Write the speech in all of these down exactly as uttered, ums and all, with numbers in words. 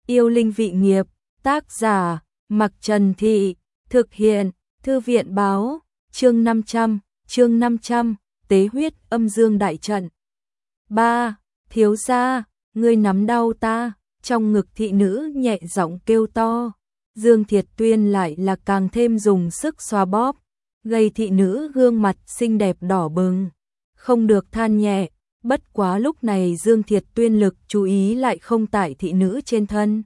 Yêu linh vị nghiệp, tác giả, Mặc Trần Thị, thực hiện, Thư viện báo, chương năm trăm, chương năm trăm, tế huyết âm dương đại trận. ba. Thiếu gia, ngươi nắm đau ta, trong ngực thị nữ nhẹ giọng kêu to. Dương Thiệt Tuyên lại là càng thêm dùng sức xoa bóp, gây thị nữ gương mặt xinh đẹp đỏ bừng, không được than nhẹ. Bất quá lúc này Dương Thiệt Tuyên lực chú ý lại không tại thị nữ trên thân.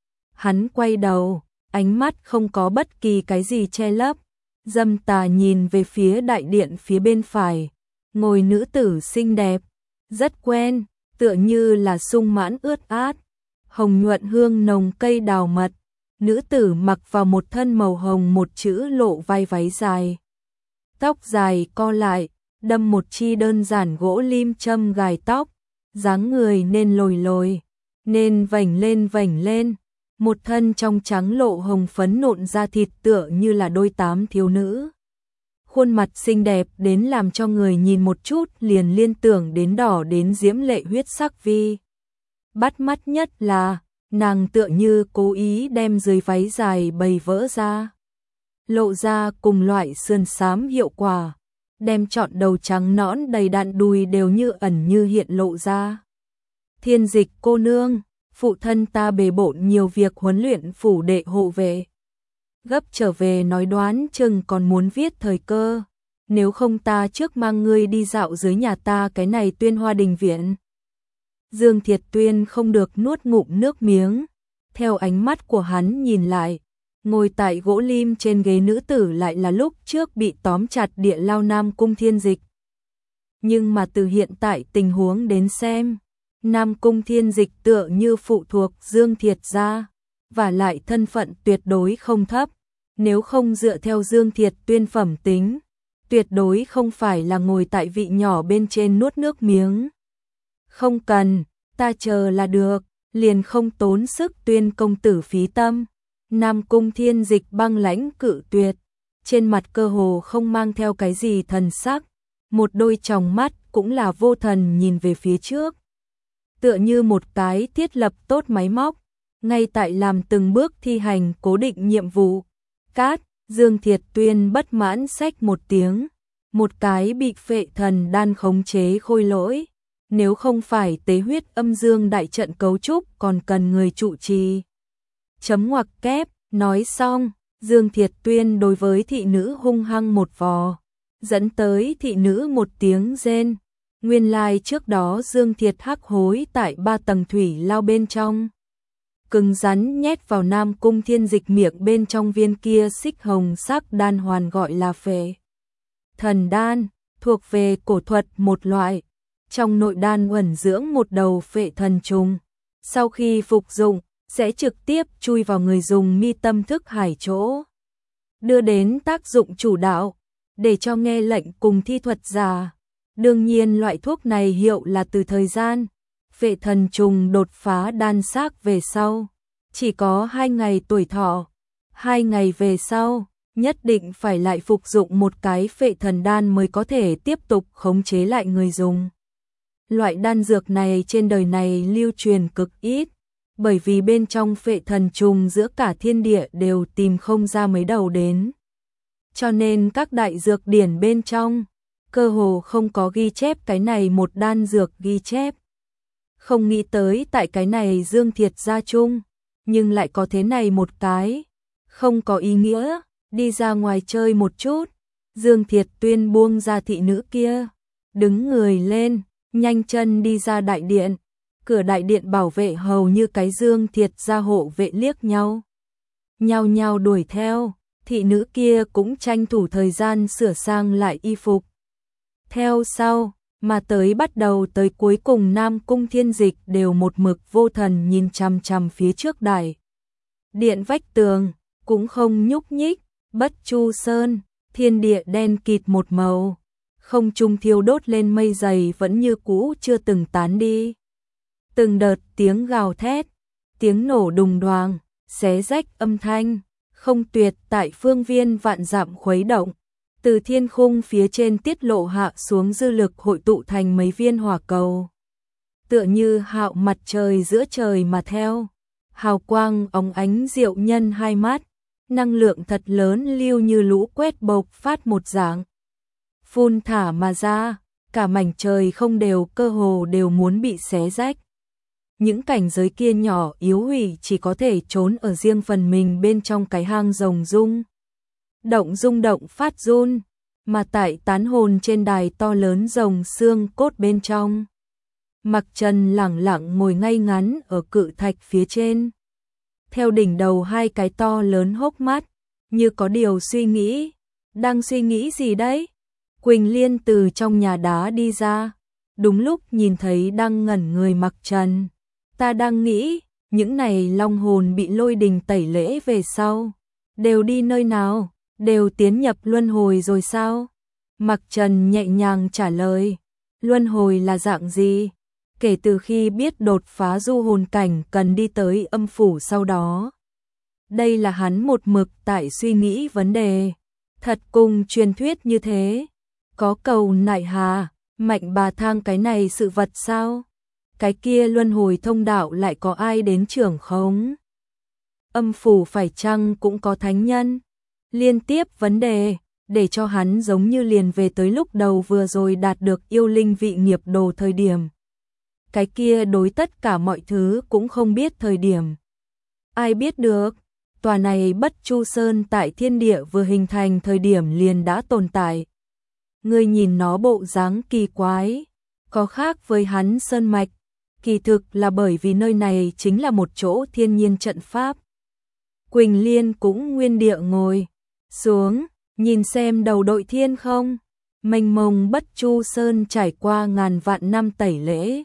Hắn quay đầu, ánh mắt không có bất kỳ cái gì che lấp, dâm tà nhìn về phía đại điện phía bên phải, ngồi nữ tử xinh đẹp, rất quen, tựa như là sung mãn ướt át, hồng nhuận hương nồng cây đào mật. Nữ tử mặc vào một thân màu hồng một chữ lộ vai váy dài, tóc dài co lại, đâm một chi đơn giản gỗ lim châm gài tóc, dáng người nên lồi lồi, nên vành lên vành lên, một thân trong trắng lộ hồng phấn nộn da thịt tựa như là đôi tám thiếu nữ. Khuôn mặt xinh đẹp đến làm cho người nhìn một chút liền liên tưởng đến đỏ đến diễm lệ huyết sắc vi. Bắt mắt nhất là, nàng tựa như cố ý đem dưới váy dài bày vỡ ra, lộ ra cùng loại sườn xám hiệu quả, đem trọn đầu trắng nõn đầy đặn đùi đều như ẩn như hiện lộ ra. Thiên Dịch cô nương, phụ thân ta bề bộn nhiều việc huấn luyện phủ đệ hộ vệ, gấp trở về nói đoán chừng còn muốn viết thời cơ, nếu không ta trước mang ngươi đi dạo dưới nhà ta cái này Tuyên Hoa đình viện. Dương Thiệt Tuyên không được nuốt ngụm nước miếng, theo ánh mắt của hắn nhìn lại, ngồi tại gỗ lim trên ghế nữ tử lại là lúc trước bị tóm chặt địa lao Nam Cung Thiên Dịch. Nhưng mà từ hiện tại tình huống đến xem, Nam Cung Thiên Dịch tựa như phụ thuộc Dương Thiệt gia, và lại thân phận tuyệt đối không thấp, nếu không dựa theo Dương Thiệt Tuyên phẩm tính, tuyệt đối không phải là ngồi tại vị nhỏ bên trên nuốt nước miếng. Không cần, ta chờ là được, liền không tốn sức Tuyên công tử phí tâm. Nam Cung Thiên Dịch băng lãnh cự tuyệt, trên mặt cơ hồ không mang theo cái gì thần sắc, một đôi tròng mắt cũng là vô thần nhìn về phía trước. Tựa như một cái thiết lập tốt máy móc, ngay tại làm từng bước thi hành cố định nhiệm vụ. Cát, Dương Thiệt Tuyên bất mãn xách một tiếng, một cái bị phệ thần đan khống chế khôi lỗi. Nếu không phải tế huyết âm dương đại trận cấu trúc còn cần người trụ trì. Chấm ngoặc kép, nói xong, Dương Thiệt Tuyên đối với thị nữ hung hăng một vò, dẫn tới thị nữ một tiếng rên. Nguyên lai trước đó Dương Thiệt hắc hối tại ba tầng thủy lao bên trong, cứng rắn nhét vào Nam Cung Thiên Dịch miệng bên trong viên kia xích hồng sắc đan hoàn gọi là phệ thần đan, thuộc về cổ thuật một loại. Trong nội đan ẩn dưỡng một đầu phệ thần trùng, sau khi phục dụng sẽ trực tiếp chui vào người dùng mi tâm thức hải chỗ, đưa đến tác dụng chủ đạo, để cho nghe lệnh cùng thi thuật giả. Đương nhiên loại thuốc này hiệu là từ thời gian phệ thần trùng đột phá đan xác về sau, chỉ có hai ngày tuổi thọ. Hai ngày về sau, nhất định phải lại phục dụng một cái phệ thần đan mới có thể tiếp tục khống chế lại người dùng. Loại đan dược này trên đời này lưu truyền cực ít, bởi vì bên trong phệ thần trùng giữa cả thiên địa đều tìm không ra mấy đầu đến. Cho nên các đại dược điển bên trong, cơ hồ không có ghi chép cái này một đan dược ghi chép. Không nghĩ tới tại cái này Dương Thiệt gia chung, nhưng lại có thế này một cái, không có ý nghĩa, đi ra ngoài chơi một chút. Dương Thiệt Tuyên buông ra thị nữ kia, đứng người lên, nhanh chân đi ra đại điện. Cửa đại điện bảo vệ hầu như cái Dương Thiệt gia hộ vệ liếc nhau, nhau nhau đuổi theo. Thị nữ kia cũng tranh thủ thời gian sửa sang lại y phục. Theo sau, mà tới bắt đầu tới cuối cùng Nam Cung Thiên Dịch đều một mực vô thần nhìn chằm chằm phía trước đại điện vách tường, cũng không nhúc nhích. Bất Chu Sơn, thiên địa đen kịt một màu, không trung thiêu đốt lên mây dày vẫn như cũ chưa từng tán đi. Từng đợt tiếng gào thét, tiếng nổ đùng đoàng, xé rách âm thanh, không tuyệt tại phương viên vạn dặm khuấy động. Từ thiên khung phía trên tiết lộ hạ xuống dư lực hội tụ thành mấy viên hỏa cầu, tựa như hạo mặt trời giữa trời mà theo. hào quang óng ánh diệu nhân hai mắt, năng lượng thật lớn lưu như lũ quét bộc phát một dạng. Phun thả mà ra, cả mảnh trời không đều cơ hồ đều muốn bị xé rách. Những cảnh giới kia nhỏ yếu hủy chỉ có thể trốn ở riêng phần mình bên trong cái hang rồng rung. Động rung động phát run, mà tại tán hồn trên đài to lớn rồng xương cốt bên trong. Mặc Trần lẳng lặng ngồi ngay ngắn ở cự thạch phía trên. Theo đỉnh đầu hai cái to lớn hốc mắt, như có điều suy nghĩ. Đang suy nghĩ gì đấy? Quỳnh Liên từ trong nhà đá đi ra, đúng lúc nhìn thấy đang ngẩn người Mặc Trần. Ta đang nghĩ, những này long hồn bị lôi đình tẩy lễ về sau, đều đi nơi nào, đều tiến nhập luân hồi rồi sao? Mặc Trần nhẹ nhàng trả lời, luân hồi là dạng gì? Kể từ khi biết đột phá du hồn cảnh cần đi tới âm phủ sau đó. Đây là hắn một mực tại suy nghĩ vấn đề, thật cùng truyền thuyết như thế. Có cầu nại hà, mạnh bà thang cái này sự vật sao? Cái kia luân hồi thông đạo lại có ai đến trưởng không? Âm phủ phải chăng cũng có thánh nhân? Liên tiếp vấn đề, để cho hắn giống như liền về tới lúc đầu vừa rồi đạt được yêu linh vị nghiệp đồ thời điểm. Cái kia đối tất cả mọi thứ cũng không biết thời điểm. Ai biết được, tòa này Bất Chu Sơn tại thiên địa vừa hình thành thời điểm liền đã tồn tại. Ngươi nhìn nó bộ dáng kỳ quái, có khác với hắn sơn mạch, kỳ thực là bởi vì nơi này chính là một chỗ thiên nhiên trận pháp. Quỳnh Liên cũng nguyên địa ngồi xuống, nhìn xem đầu đội thiên không, mênh mông Bất Chu Sơn trải qua ngàn vạn năm tẩy lễ.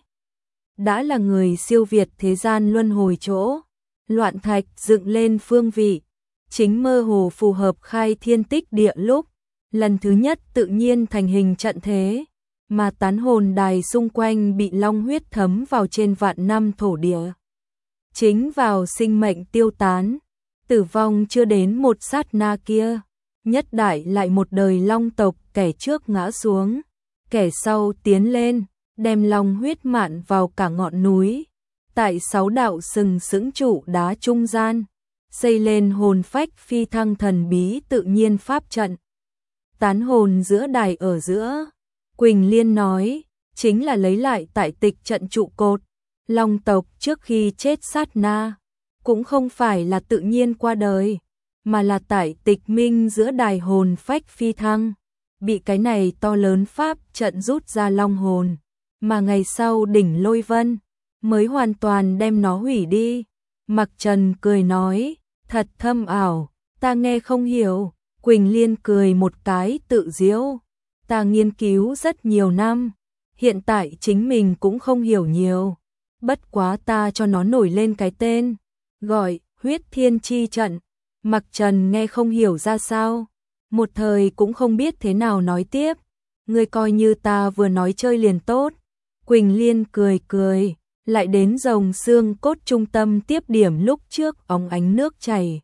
Đã là người siêu việt thế gian luân hồi chỗ, loạn thạch dựng lên phương vị, chính mơ hồ phù hợp khai thiên tích địa lúc, lần thứ nhất tự nhiên thành hình trận thế, mà tán hồn đài xung quanh bị long huyết thấm vào trên vạn năm thổ địa. Chính vào sinh mệnh tiêu tán, tử vong chưa đến một sát na kia, nhất đại lại một đời long tộc, kẻ trước ngã xuống, kẻ sau tiến lên, đem long huyết mạn vào cả ngọn núi, tại sáu đạo sừng sững trụ đá trung gian, xây lên hồn phách phi thăng thần bí tự nhiên pháp trận. Tán hồn giữa đài ở giữa, Quỳnh Liên nói, chính là lấy lại tại tịch trận trụ cột, long tộc trước khi chết sát na, cũng không phải là tự nhiên qua đời, mà là tại tịch minh giữa đài hồn phách phi thăng, bị cái này to lớn pháp trận rút ra long hồn, mà ngày sau đỉnh lôi vân, mới hoàn toàn đem nó hủy đi. Mặc Trần cười nói, thật thâm ảo, ta nghe không hiểu. Quỳnh Liên cười một cái tự giễu, ta nghiên cứu rất nhiều năm, hiện tại chính mình cũng không hiểu nhiều, bất quá ta cho nó nổi lên cái tên, gọi huyết thiên chi trận. Mặc Trần nghe không hiểu ra sao, một thời cũng không biết thế nào nói tiếp, ngươi coi như ta vừa nói chơi liền tốt. Quỳnh Liên cười cười, lại đến rồng xương cốt trung tâm tiếp điểm lúc trước óng ánh nước chảy.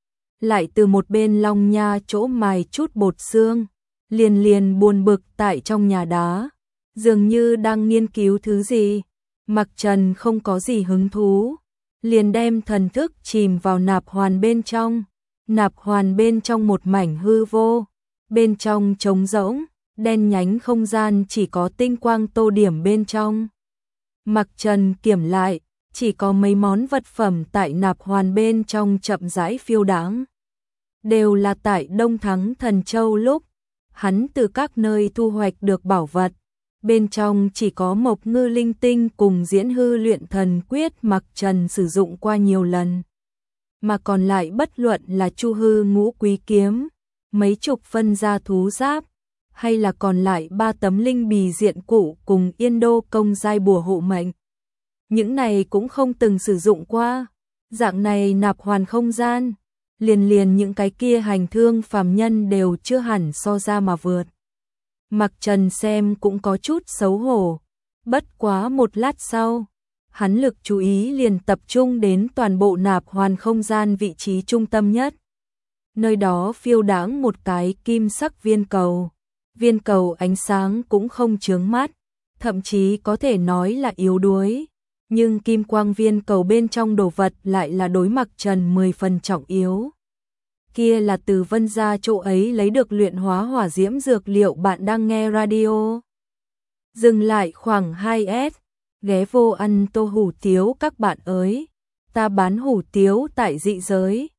Lại từ một bên long nha chỗ mài chút bột xương, liền liền buồn bực tại trong nhà đá, dường như đang nghiên cứu thứ gì. Mặc Trần không có gì hứng thú, liền đem thần thức chìm vào nạp hoàn bên trong. Nạp hoàn bên trong một mảnh hư vô, bên trong trống rỗng, đen nhánh không gian chỉ có tinh quang tô điểm bên trong. Mặc Trần kiểm lại, chỉ có mấy món vật phẩm tại nạp hoàn bên trong chậm rãi phiêu đãng. Đều là tại Đông Thắng Thần Châu lúc, hắn từ các nơi thu hoạch được bảo vật. Bên trong chỉ có mộc ngư linh tinh cùng diễn hư luyện thần quyết Mặc Trần sử dụng qua nhiều lần. Mà còn lại bất luận là chu hư ngũ quý kiếm, mấy chục phân gia thú giáp, hay là còn lại ba tấm linh bì diện cụ cùng yên đô công giai bùa hộ mệnh. Những này cũng không từng sử dụng qua, dạng này nạp hoàn không gian, liền liền những cái kia hành thương phàm nhân đều chưa hẳn so ra mà vượt. Mặc Trần xem cũng có chút xấu hổ, bất quá một lát sau, hắn lực chú ý liền tập trung đến toàn bộ nạp hoàn không gian vị trí trung tâm nhất. Nơi đó phiêu đãng một cái kim sắc viên cầu, viên cầu ánh sáng cũng không chướng mắt, thậm chí có thể nói là yếu đuối, Nhưng kim quang viên cầu bên trong đồ vật lại là đối Mặc Trần mười phần trọng yếu. Kia là từ Vân gia chỗ ấy lấy được luyện hóa hỏa diễm dược liệu. Bạn đang nghe radio. Dừng lại khoảng hai S, ghé vô ăn tô hủ tiếu các bạn ơi. Ta bán hủ tiếu tại dị giới,